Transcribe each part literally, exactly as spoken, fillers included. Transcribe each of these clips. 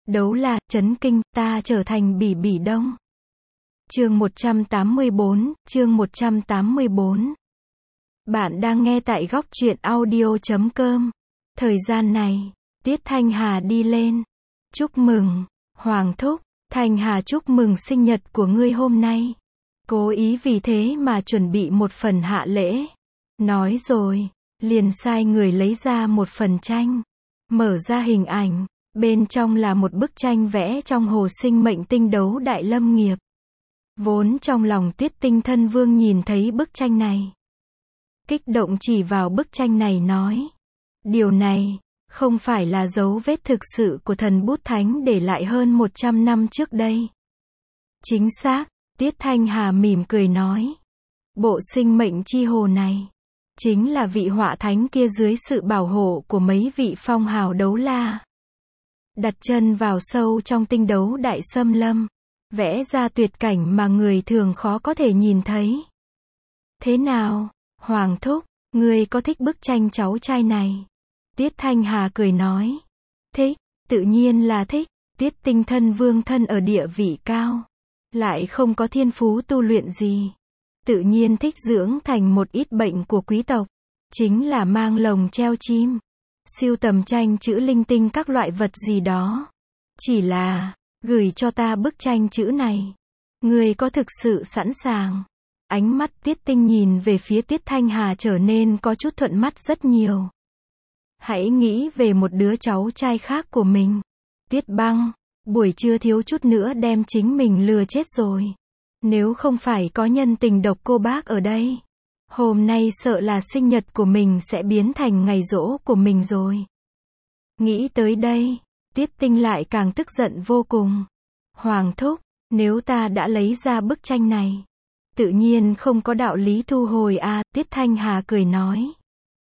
Đấu La, chấn kinh, ta trở thành Bỉ Bỉ Đông. Chương một trăm tám mươi bốn, chương một trăm tám mươi bốn. Bạn đang nghe tại góc truyện audio chấm com. Thời gian này, Tiết Thanh Hà đi lên. Chúc mừng, Hoàng thúc, Thanh Hà chúc mừng sinh nhật của ngươi hôm nay. Cố ý vì thế mà chuẩn bị một phần hạ lễ. Nói rồi, liền sai người lấy ra một phần tranh. Mở ra hình ảnh, bên trong là một bức tranh vẽ trong hồ sinh mệnh tinh đấu đại lâm nghiệp. Vốn trong lòng Tiết Tinh Thân Vương nhìn thấy bức tranh này, kích động chỉ vào bức tranh này nói, điều này không phải là dấu vết thực sự của thần bút thánh để lại hơn một trăm năm trước đây. Chính xác, Tiết Thanh Hà mỉm cười nói, bộ sinh mệnh chi hồ này chính là vị họa thánh kia dưới sự bảo hộ của mấy vị phong hào đấu la. Đặt chân vào sâu trong tinh đấu đại xâm lâm, vẽ ra tuyệt cảnh mà người thường khó có thể nhìn thấy. Thế nào, Hoàng thúc, ngươi có thích bức tranh cháu trai này? Tiết Thanh Hà cười nói, thích, tự nhiên là thích. Tiết Tinh Thân Vương thân ở địa vị cao, lại không có thiên phú tu luyện gì, tự nhiên thích dưỡng thành một ít bệnh của quý tộc, chính là mang lồng treo chim, sưu tầm tranh chữ linh tinh các loại vật gì đó. Chỉ là, gửi cho ta bức tranh chữ này, ngươi có thực sự sẵn sàng? Ánh mắt Tiết Tinh nhìn về phía Tiết Thanh Hà trở nên có chút thuận mắt rất nhiều. Hãy nghĩ về một đứa cháu trai khác của mình. Tiết Băng, buổi trưa thiếu chút nữa đem chính mình lừa chết rồi. Nếu không phải có nhân tình Độc Cô Bác ở đây, hôm nay sợ là sinh nhật của mình sẽ biến thành ngày giỗ của mình rồi. Nghĩ tới đây, Tiết Tinh lại càng tức giận vô cùng. Hoàng thúc, nếu ta đã lấy ra bức tranh này, tự nhiên không có đạo lý thu hồi à, Tiết Thanh Hà cười nói.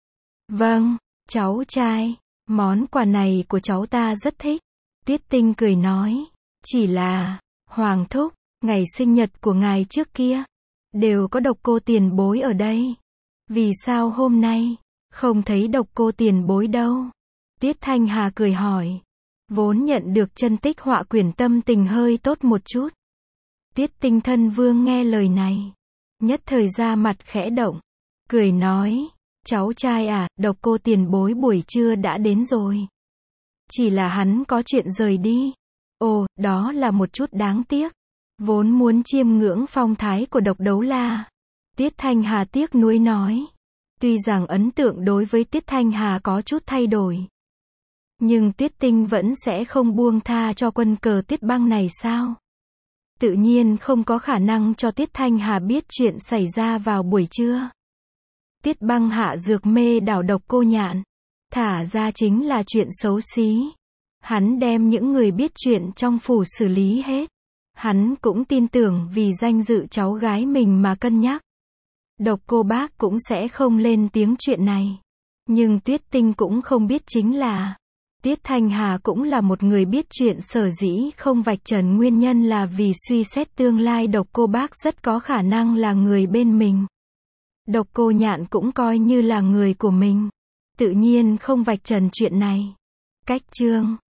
Vâng, cháu trai, món quà này của cháu ta rất thích. Tiết Tinh cười nói, chỉ là, Hoàng thúc, ngày sinh nhật của ngài trước kia, đều có Độc Cô tiền bối ở đây. Vì sao hôm nay, không thấy Độc Cô tiền bối đâu? Tiết Thanh Hà cười hỏi. Vốn nhận được chân tích họa quyển tâm tình hơi tốt một chút. Tiết Tinh Thân Vương nghe lời này, nhất thời ra mặt khẽ động, cười nói, cháu trai à, Độc Cô tiền bối buổi trưa đã đến rồi. Chỉ là hắn có chuyện rời đi. Ồ, đó là một chút đáng tiếc. Vốn muốn chiêm ngưỡng phong thái của Độc Đấu La. Tiết Thanh Hà tiếc nuối nói. Tuy rằng ấn tượng đối với Tiết Thanh Hà có chút thay đổi, nhưng Tiết Tinh vẫn sẽ không buông tha cho quân cờ Tiết Băng này sao? Tự nhiên không có khả năng cho Tiết Thanh Hà biết chuyện xảy ra vào buổi trưa. Tiết Băng hạ dược mê đảo Độc Cô Nhạn, thả ra chính là chuyện xấu xí. Hắn đem những người biết chuyện trong phủ xử lý hết. Hắn cũng tin tưởng vì danh dự cháu gái mình mà cân nhắc. Độc Cô Bác cũng sẽ không lên tiếng chuyện này. Nhưng Tiết Tinh cũng không biết chính là, Tiết Thanh Hà cũng là một người biết chuyện, sở dĩ không vạch trần nguyên nhân là vì suy xét tương lai Độc Cô Bác rất có khả năng là người bên mình. Độc Cô Nhạn cũng coi như là người của mình, tự nhiên không vạch trần chuyện này. Cách chương